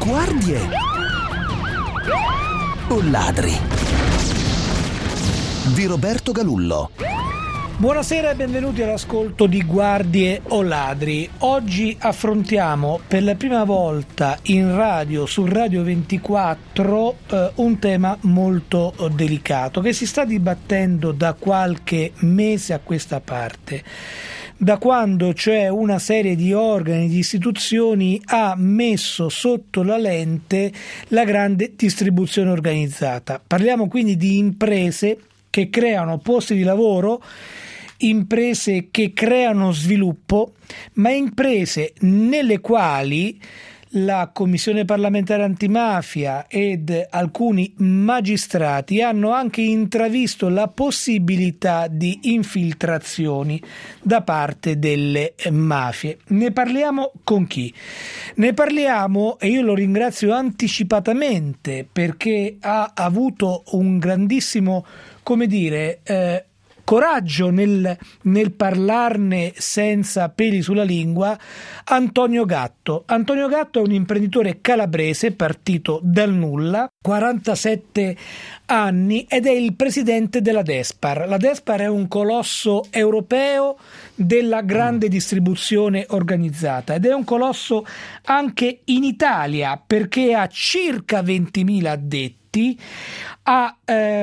Guardie o ladri? Di Roberto Galullo. Buonasera e benvenuti all'ascolto di Guardie o Ladri. Oggi affrontiamo per la prima volta in radio, su Radio 24, un tema molto delicato che si sta dibattendo da qualche mese a questa parte, da quando c'è una serie di organi, di istituzioni ha messo sotto la lente la grande distribuzione organizzata. Parliamo quindi di imprese che creano posti di lavoro, imprese che creano sviluppo, ma imprese nelle quali la Commissione parlamentare antimafia ed alcuni magistrati hanno anche intravisto la possibilità di infiltrazioni da parte delle mafie. Ne parliamo con chi? Ne parliamo, e io lo ringrazio anticipatamente perché ha avuto un grandissimo, coraggio nel parlarne senza peli sulla lingua, Antonio Gatto. Antonio Gatto è un imprenditore calabrese partito dal nulla, 47 anni, ed è il presidente della Despar. La Despar è un colosso europeo della grande distribuzione organizzata ed è un colosso anche in Italia perché ha circa 20.000 addetti, a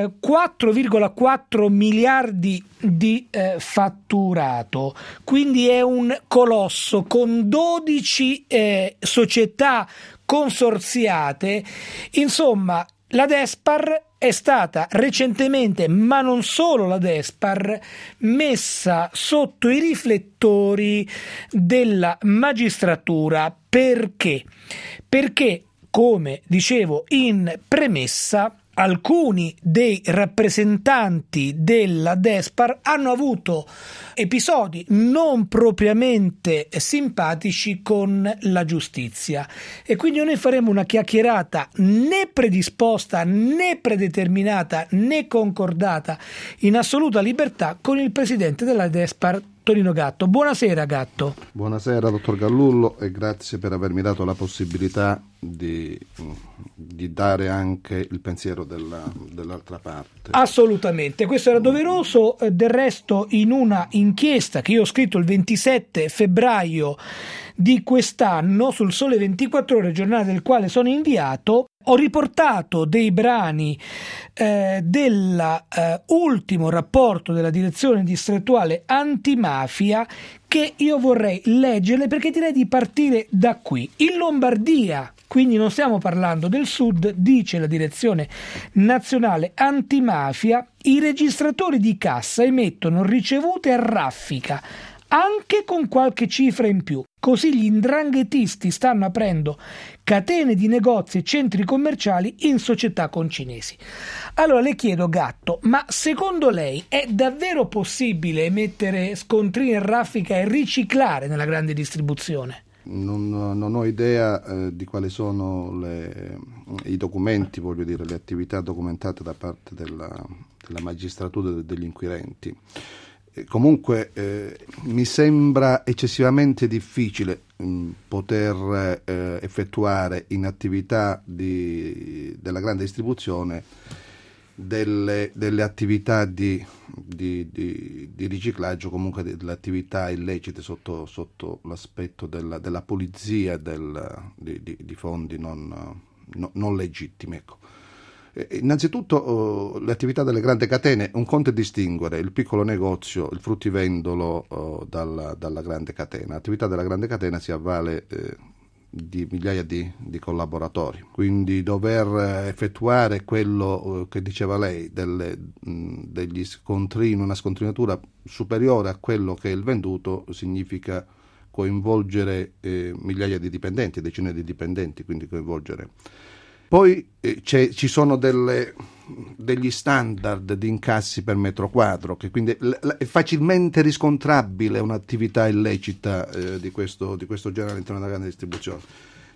4,4 miliardi di fatturato, quindi è un colosso con 12 società consorziate. Insomma, la Despar è stata recentemente, ma non solo la Despar, messa sotto i riflettori della magistratura. Perché? Perché, come dicevo in premessa, alcuni dei rappresentanti della Despar hanno avuto episodi non propriamente simpatici con la giustizia e quindi noi faremo una chiacchierata né predisposta né predeterminata né concordata, in assoluta libertà, con il presidente della Despar, Tonino Gatto. Buonasera Gatto. Buonasera dottor Gallullo e grazie per avermi dato la possibilità di dare anche il pensiero dell'altra parte. Assolutamente, questo era doveroso. Del resto, in una inchiesta che io ho scritto il 27 febbraio di quest'anno sul Sole 24 Ore, giornale del quale sono inviato, ho riportato dei brani dell'ultimo rapporto della direzione distrettuale antimafia che io vorrei leggerle perché direi di partire da qui. In Lombardia, quindi non stiamo parlando del sud, dice la direzione nazionale antimafia, i registratori di cassa emettono ricevute a raffica, anche con qualche cifra in più. Così gli 'ndranghetisti stanno aprendo catene di negozi e centri commerciali in società con cinesi. Allora le chiedo, Gatto, ma secondo lei è davvero possibile emettere scontrini a raffica e riciclare nella grande distribuzione? Non ho idea di quali sono i documenti, le attività documentate da parte della magistratura e degli inquirenti. Comunque mi sembra eccessivamente difficile poter effettuare in attività della grande distribuzione delle attività di riciclaggio, comunque delle attività illecite sotto l'aspetto della pulizia di fondi non legittimi. Ecco. Innanzitutto le attività delle grandi catene, un conto è distinguere il piccolo negozio, il fruttivendolo dalla grande catena. L'attività della grande catena si avvale di migliaia di collaboratori, quindi dover effettuare quello che diceva lei, degli scontrini, una scontrinatura superiore a quello che è il venduto, significa coinvolgere migliaia di dipendenti, decine di dipendenti, quindi coinvolgere. Poi ci sono degli standard di incassi per metro quadro, che quindi è facilmente riscontrabile un'attività illecita di questo genere all'interno della grande distribuzione.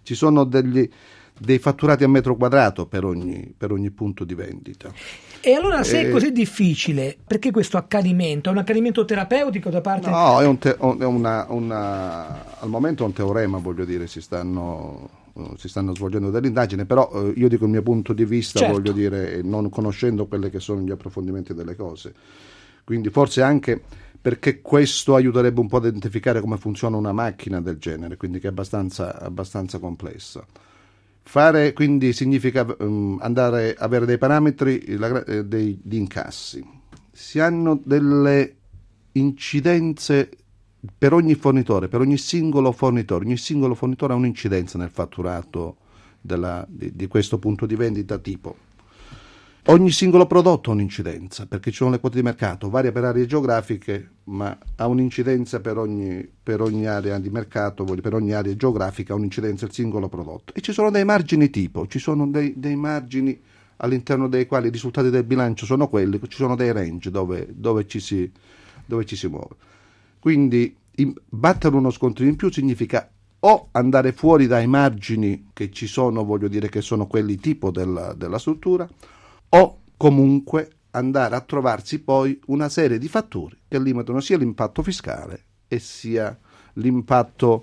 ci sono dei fatturati a metro quadrato per ogni punto di vendita. E allora se è così difficile, perché questo accanimento? È un accanimento terapeutico da parte? No, al momento è un teorema, voglio dire, si stanno svolgendo delle indagini, però io dico il mio punto di vista, certo, voglio dire, non conoscendo quelli che sono gli approfondimenti delle cose. Quindi forse anche perché questo aiuterebbe un po' ad identificare come funziona una macchina del genere, quindi che è abbastanza complessa. Fare quindi significa andare a avere dei parametri di incassi. Si hanno delle incidenze per ogni fornitore, per ogni singolo fornitore. Ogni singolo fornitore ha un'incidenza nel fatturato di questo punto di vendita tipo. Ogni singolo prodotto ha un'incidenza, perché ci sono le quote di mercato, varia per aree geografiche, ma ha un'incidenza per ogni area di mercato, per ogni area geografica ha un'incidenza il singolo prodotto. E ci sono dei margini tipo, ci sono dei margini all'interno dei quali i risultati del bilancio sono quelli, ci sono dei range dove ci si muove. Quindi battere uno scontrino in più significa o andare fuori dai margini che ci sono, voglio dire che sono quelli tipo della struttura, o comunque andare a trovarsi poi una serie di fattori che limitano sia l'impatto fiscale e sia l'impatto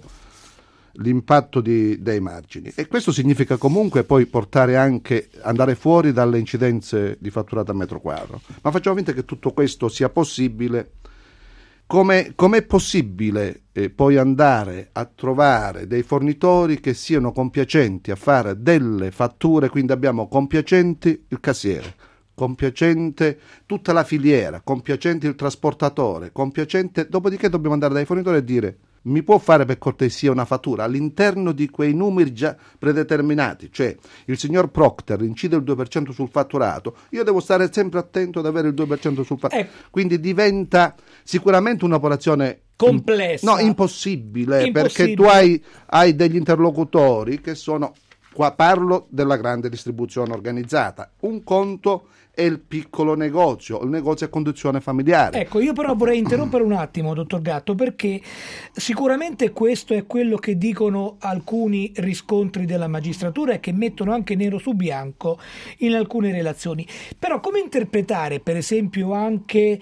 dei margini. E questo significa comunque poi andare fuori dalle incidenze di fatturato a metro quadro. Ma facciamo finta che tutto questo sia possibile. Com'è possibile poi andare a trovare dei fornitori che siano compiacenti a fare delle fatture? Quindi abbiamo compiacenti il cassiere, compiacente tutta la filiera, compiacente il trasportatore, compiacente, dopodiché dobbiamo andare dai fornitori e dire: mi può fare per cortesia una fattura all'interno di quei numeri già predeterminati, cioè il signor Procter incide il 2% sul fatturato, io devo stare sempre attento ad avere il 2% sul fatturato, quindi diventa sicuramente un'operazione complessa, impossibile, perché tu hai degli interlocutori che sono, qua parlo della grande distribuzione organizzata, un conto è il piccolo negozio, il negozio a conduzione familiare. Ecco, io però vorrei interrompere un attimo, dottor Gatto, perché sicuramente questo è quello che dicono alcuni riscontri della magistratura e che mettono anche nero su bianco in alcune relazioni. Però come interpretare, per esempio, anche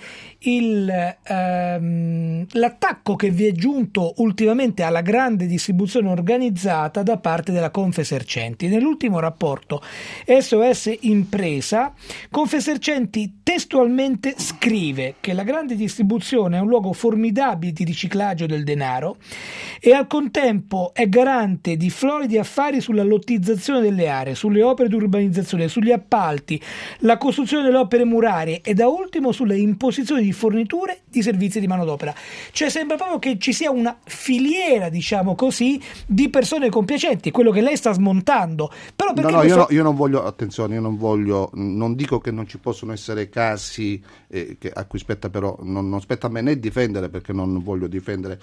l'attacco che vi è giunto ultimamente alla grande distribuzione organizzata da parte della Confesercenti? Nell'ultimo rapporto SOS Impresa, Confesercenti testualmente scrive che la grande distribuzione è un luogo formidabile di riciclaggio del denaro e al contempo è garante di floridi affari sulla lottizzazione delle aree, sulle opere di urbanizzazione, sugli appalti, la costruzione delle opere murarie e da ultimo sulle imposizioni di forniture di servizi di manodopera. Cioè sembra proprio che ci sia una filiera, diciamo così, di persone compiacenti, quello che lei sta smontando. Però io non voglio, attenzione, non dico che non ci possono essere casi a cui spetta, però non spetta a me né difendere, perché non voglio difendere.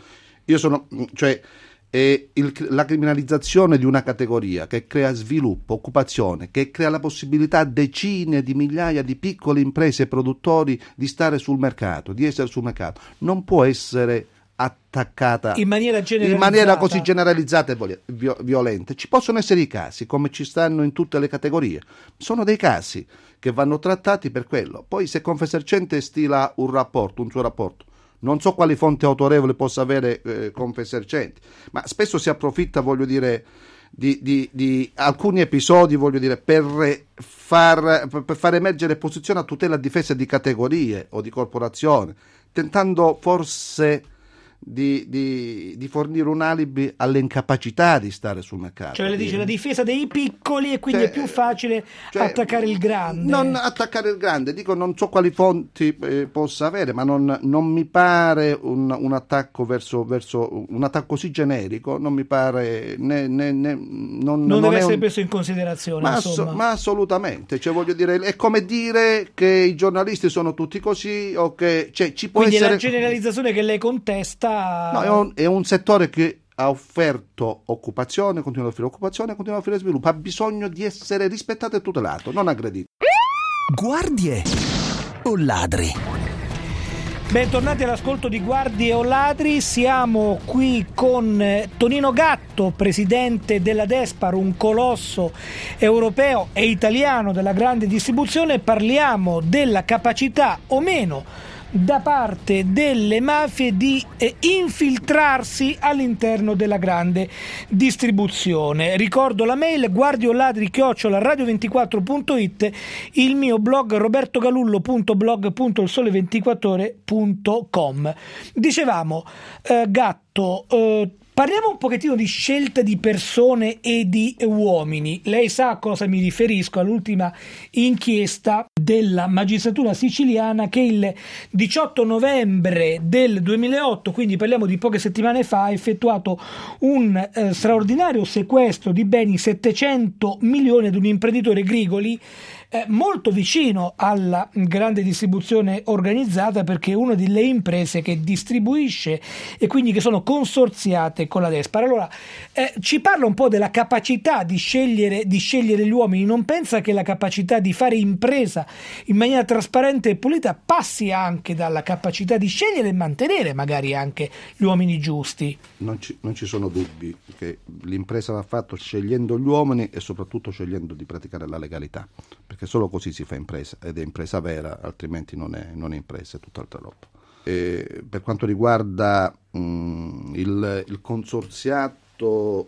La criminalizzazione di una categoria che crea sviluppo, occupazione, che crea la possibilità a decine di migliaia di piccole imprese e produttori di stare sul mercato, di essere sul mercato, non può essere attaccata in maniera così generalizzata e violenta. Ci possono essere i casi, come ci stanno in tutte le categorie, sono dei casi che vanno trattati per quello. Poi se Confesercenti stila un suo rapporto, non so quali fonti autorevoli possa avere Confesercenti, ma spesso si approfitta, voglio dire, di alcuni episodi, voglio dire, per far emergere posizioni a tutela e difesa di categorie o di corporazioni, tentando forse di fornire un alibi alle incapacità di stare sul mercato. Cioè le dice la difesa dei piccoli e quindi è più facile attaccare il grande. Non attaccare il grande, dico, non so quali fonti possa avere, ma non mi pare un attacco verso un attacco così generico, non mi pare non deve essere preso in considerazione, ma assolutamente, cioè voglio dire, è come dire che i giornalisti sono tutti così, o che ci può quindi essere la generalizzazione che lei contesta. No, è un settore che ha offerto occupazione, continua ad offrire occupazione, continua ad offrire sviluppo, ha bisogno di essere rispettato e tutelato, non aggredito. Guardie o ladri? Bentornati all'ascolto di Guardie o Ladri, siamo qui con Tonino Gatto, presidente della Despar, un colosso europeo e italiano della grande distribuzione. Parliamo della capacità o meno da parte delle mafie di infiltrarsi all'interno della grande distribuzione. Ricordo la mail guardioladri@radio24.it, il mio blog robertogalullo.blog.ilsole24ore.com. Dicevamo, Gatto, parliamo un pochettino di scelta di persone e di uomini. Lei sa a cosa mi riferisco, all'ultima inchiesta della magistratura siciliana che il 18 novembre del 2008, quindi parliamo di poche settimane fa, ha effettuato un straordinario sequestro di beni 700 milioni ad un imprenditore Grigoli, molto vicino alla grande distribuzione organizzata, perché è una delle imprese che distribuisce e quindi che sono consorziate con la Despar. Allora, ci parla un po' della capacità di scegliere gli uomini. Non pensa che la capacità di fare impresa in maniera trasparente e pulita passi anche dalla capacità di scegliere e mantenere magari anche gli uomini giusti? Non ci sono dubbi che l'impresa va fatta scegliendo gli uomini e soprattutto scegliendo di praticare la legalità, perché solo così si fa impresa, ed è impresa vera, altrimenti non è impresa, è tutt'altra roba. Per quanto riguarda il consorziato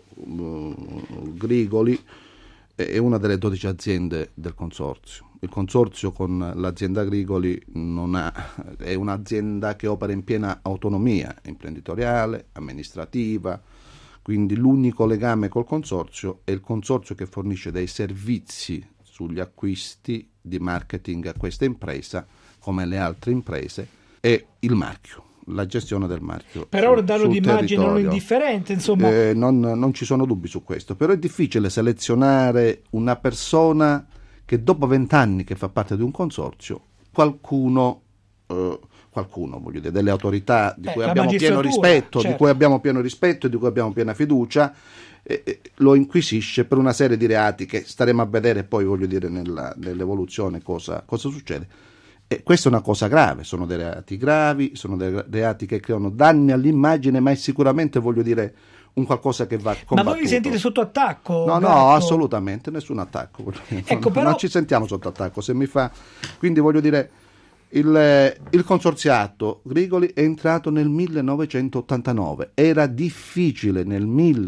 Grigoli, è una delle 12 aziende del consorzio. Il consorzio con l'azienda Grigoli è un'azienda che opera in piena autonomia imprenditoriale, amministrativa, quindi l'unico legame col consorzio è il consorzio che fornisce dei servizi sugli acquisti di marketing a questa impresa, come le altre imprese, e il marchio, la gestione del marchio. Però un danno di immagine non indifferente, insomma. Non ci sono dubbi su questo, però è difficile selezionare una persona che dopo 20 anni che fa parte di un consorzio, qualcuno voglio dire, delle autorità di cui abbiamo pieno rispetto, certo, di cui abbiamo pieno rispetto e di cui abbiamo piena fiducia, lo inquisisce per una serie di reati che staremo a vedere poi, voglio dire, nell'evoluzione cosa succede. E questa è una cosa grave, sono dei reati gravi, sono dei reati che creano danni all'immagine, ma è sicuramente, voglio dire, un qualcosa che va combattuto. Ma voi vi sentite sotto attacco? No, Gatto? No, assolutamente, nessun attacco. Ecco, però... Non ci sentiamo sotto attacco, quindi voglio dire, il consorziato Grigoli è entrato nel 1989. Era difficile nel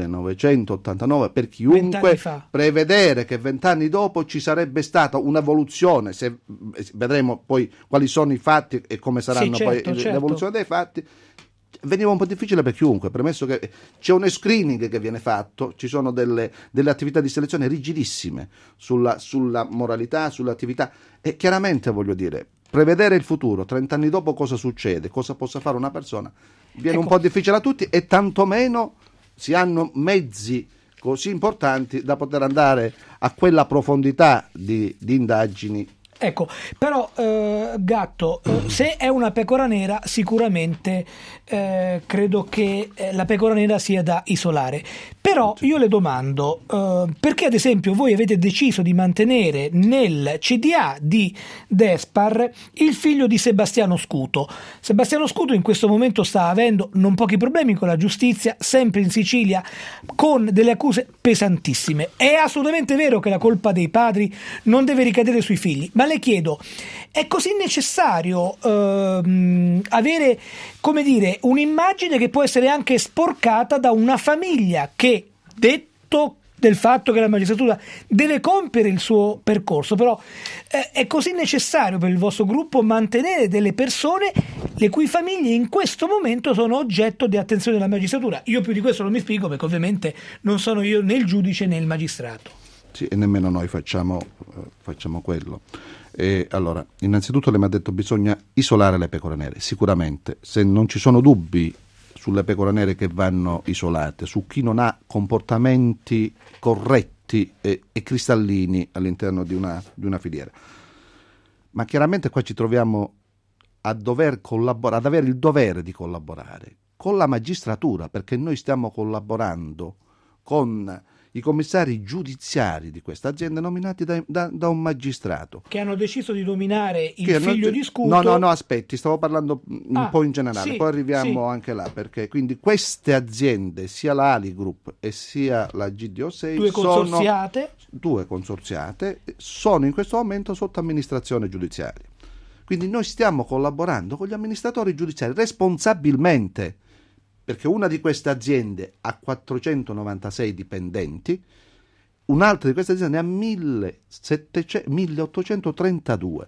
1989 per chiunque prevedere che 20 anni dopo ci sarebbe stata un'evoluzione. Se vedremo poi quali sono i fatti e come saranno certo. L'evoluzione dei fatti. Veniva un po' difficile per chiunque, premesso che c'è uno screening che viene fatto, ci sono delle attività di selezione rigidissime sulla moralità, sull'attività, e chiaramente, voglio dire, prevedere il futuro, 30 anni dopo cosa succede, cosa possa fare una persona, viene un po' difficile a tutti, e tantomeno si hanno mezzi così importanti da poter andare a quella profondità di indagini. Ecco, però Gatto, se è una pecora nera, sicuramente credo che la pecora nera sia da isolare. Però io le domando, perché ad esempio voi avete deciso di mantenere nel CDA di Despar il figlio di Sebastiano Scuto? Sebastiano Scuto in questo momento sta avendo non pochi problemi con la giustizia, sempre in Sicilia, con delle accuse pesantissime. È assolutamente vero che la colpa dei padri non deve ricadere sui figli, ma le chiedo, è così necessario avere, come dire, un'immagine che può essere anche sporcata da una famiglia che, detto del fatto che la magistratura deve compiere il suo percorso, però è così necessario per il vostro gruppo mantenere delle persone le cui famiglie in questo momento sono oggetto di attenzione della magistratura? Io più di questo non mi spiego, perché ovviamente non sono io né il giudice né il magistrato. Sì, e nemmeno noi facciamo quello. Allora, innanzitutto lei mi ha detto bisogna isolare le pecore nere. Sicuramente, se non ci sono dubbi sulle pecore nere che vanno isolate, su chi non ha comportamenti corretti e cristallini all'interno di una filiera. Ma chiaramente qua ci troviamo a dover collaborare, ad avere il dovere di collaborare con la magistratura, perché noi stiamo collaborando con i commissari giudiziari di questa azienda nominati da un magistrato. Che hanno deciso di nominare il figlio di Scuto. No, aspetti, stavo parlando un po' in generale, sì, poi arriviamo anche là, perché quindi queste aziende, sia la Ali Group e sia la GDO6, due consorziate, sono in questo momento sotto amministrazione giudiziaria. Quindi noi stiamo collaborando con gli amministratori giudiziari responsabilmente, perché una di queste aziende ha 496 dipendenti, un'altra di queste aziende ha 1832,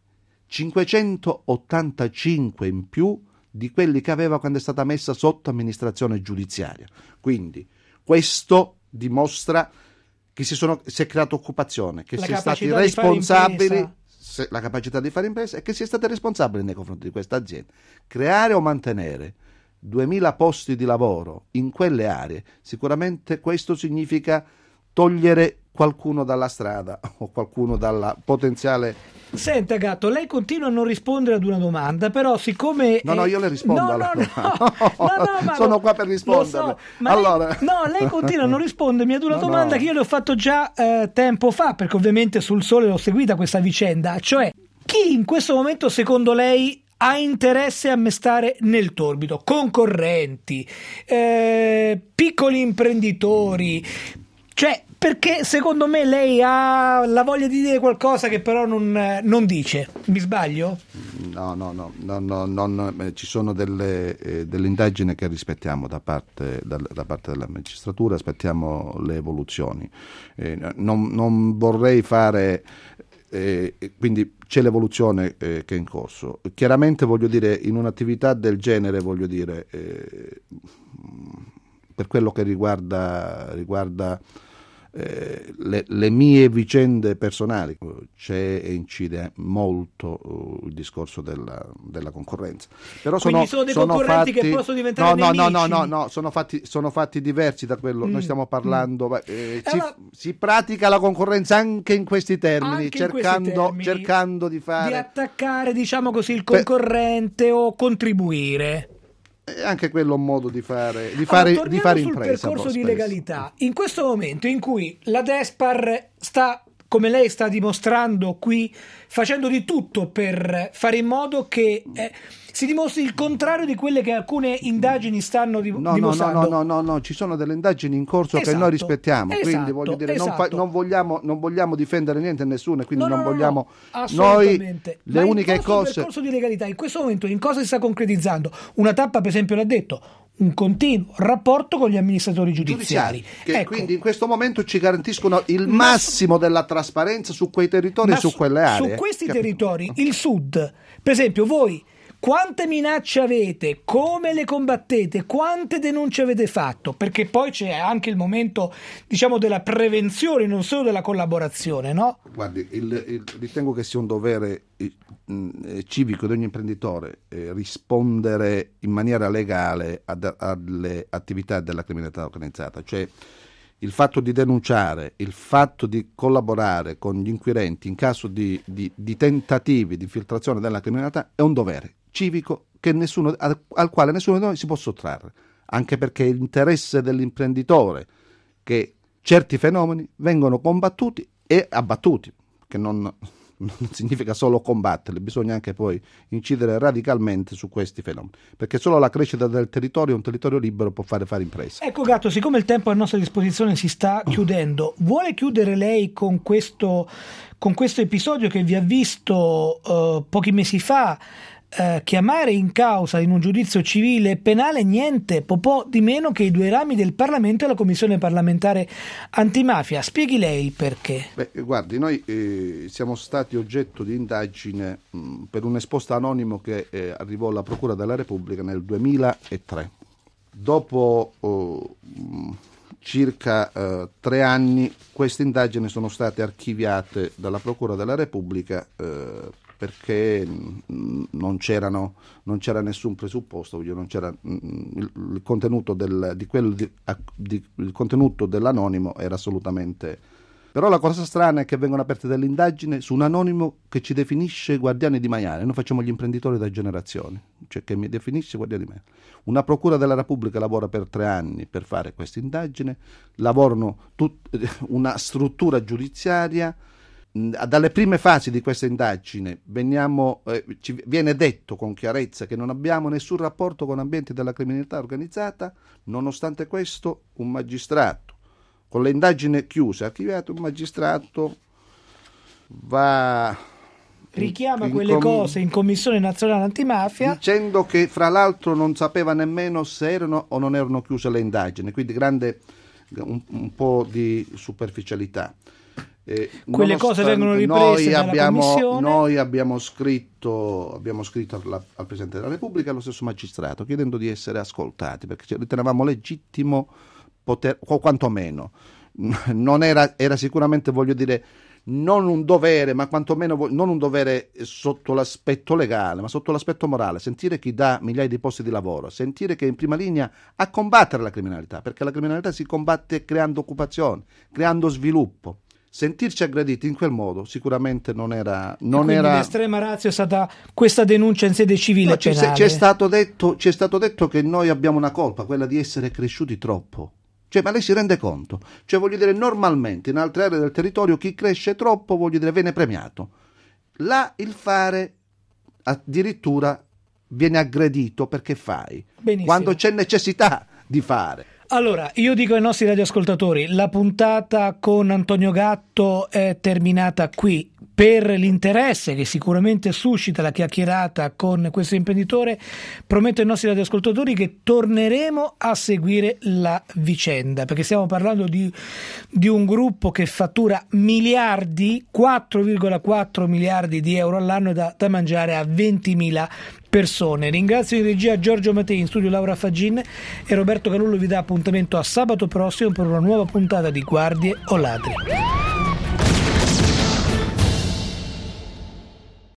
585 in più di quelli che aveva quando è stata messa sotto amministrazione giudiziaria. Quindi questo dimostra che si è creata occupazione, che si è stati responsabili, la capacità di fare impresa, e che si è stati responsabili nei confronti di questa azienda. Creare o mantenere 2000 posti di lavoro in quelle aree, sicuramente questo significa togliere qualcuno dalla strada o qualcuno dalla potenziale. Senta Gatto, lei continua a non rispondere ad una domanda, però siccome No, io le rispondo no, sono qua per rispondere. Allora. Lei continua a non rispondermi ad una domanda che io le ho fatto già tempo fa, perché ovviamente sul Sole l'ho seguita questa vicenda, cioè chi in questo momento secondo lei ha interesse a mestare nel torbido? Concorrenti, piccoli imprenditori, cioè, perché secondo me lei ha la voglia di dire qualcosa che però non dice. Mi sbaglio? No, ci sono delle indagini che rispettiamo da parte della magistratura, aspettiamo le evoluzioni. Non vorrei fare... quindi c'è l'evoluzione che è in corso. Chiaramente voglio dire, in un'attività del genere, per quello che riguarda le mie vicende personali, c'è e incide molto il discorso della concorrenza. Però quindi sono dei concorrenti che possono diventare nemici? No, sono fatti diversi da quello. Noi stiamo parlando, si pratica la concorrenza anche in questi termini, cercando di attaccare, diciamo così, il concorrente o contribuire. Anche quello è un modo di fare impresa. Sul percorso di legalità, in questo momento in cui la Despar sta, come lei sta dimostrando qui, facendo di tutto per fare in modo che si dimostri il contrario di quelle che alcune indagini stanno dimostrando. No, ci sono delle indagini in corso che noi rispettiamo, quindi voglio dire, non vogliamo difendere niente e nessuno, quindi non vogliamo assolutamente. Noi le uniche cose. Il percorso di legalità in questo momento in cosa si sta concretizzando? Una tappa, per esempio, l'ha detto, un continuo rapporto con gli amministratori giudiziari che quindi in questo momento ci garantiscono il massimo della trasparenza su quei territori e su quelle aree. Su questi territori, il Sud, per esempio, voi quante minacce avete, come le combattete, quante denunce avete fatto? Perché poi c'è anche il momento, diciamo, della prevenzione, non solo della collaborazione, no? Guardi, ritengo che sia un dovere civico di ogni imprenditore rispondere in maniera legale alle attività della criminalità organizzata, cioè il fatto di denunciare, il fatto di collaborare con gli inquirenti in caso di tentativi di infiltrazione della criminalità è un dovere civico al quale nessuno di noi si può sottrarre, anche perché è l'interesse dell'imprenditore che certi fenomeni vengono combattuti e abbattuti, che non significa solo combatterli, bisogna anche poi incidere radicalmente su questi fenomeni, perché solo la crescita del territorio, un territorio libero, può fare impresa. Ecco Gatto, siccome il tempo a nostra disposizione si sta chiudendo, vuole chiudere lei con questo episodio che vi ha visto pochi mesi fa chiamare in causa in un giudizio civile e penale niente po' di meno che i due rami del Parlamento e la Commissione parlamentare antimafia? Spieghi lei il perché. Guardi, noi siamo stati oggetto di indagine per un esposto anonimo che arrivò alla Procura della Repubblica nel 2003. Dopo circa 3 anni queste indagini sono state archiviate dalla Procura della Repubblica perché non c'era nessun presupposto, non c'era il contenuto il contenuto dell'anonimo era assolutamente Però la cosa strana è che vengono aperte delle indagini su un anonimo che ci definisce guardiani di maiale. Noi facciamo gli imprenditori da generazioni, cioè che mi definisce guardiani di maiale. Una procura della Repubblica lavora per 3 anni per fare questa indagine, lavorano una struttura giudiziaria. Dalle prime fasi di questa indagine ci viene detto con chiarezza che non abbiamo nessun rapporto con ambienti della criminalità organizzata. Nonostante questo, un magistrato, con le indagini chiuse, archiviate, un magistrato richiama quelle cose in Commissione Nazionale Antimafia dicendo che fra l'altro non sapeva nemmeno se erano o non erano chiuse le indagini, quindi un po' di superficialità. Quelle cose vengono riprese dalla Commissione. Noi abbiamo scritto al Presidente della Repubblica e allo stesso magistrato chiedendo di essere ascoltati, perché ritenevamo legittimo poter, o quantomeno non era sicuramente, voglio dire, non un dovere, ma quantomeno non un dovere sotto l'aspetto legale, ma sotto l'aspetto morale, sentire chi dà migliaia di posti di lavoro, sentire che è in prima linea a combattere la criminalità, perché la criminalità si combatte creando occupazione, creando sviluppo. Sentirci aggrediti in quel modo sicuramente non era. L'estrema ratio è stata questa denuncia in sede civile. Ci è stato detto che noi abbiamo una colpa, quella di essere cresciuti troppo. Cioè, ma lei si rende conto? Cioè, voglio dire, normalmente in altre aree del territorio chi cresce troppo, voglio dire, viene premiato. Là il fare addirittura viene aggredito perché fai. Benissimo. Quando c'è necessità di fare. Allora, io dico ai nostri radioascoltatori, la puntata con Antonio Gatto è terminata qui. Per l'interesse che sicuramente suscita la chiacchierata con questo imprenditore, prometto ai nostri radioascoltatori che torneremo a seguire la vicenda, perché stiamo parlando di un gruppo che fattura miliardi, 4,4 miliardi di euro all'anno da mangiare a 20.000 persone. Ringrazio in regia Giorgio Mattei, in studio Laura Faggin, e Roberto Calullo vi dà appuntamento a sabato prossimo per una nuova puntata di Guardie o Ladri.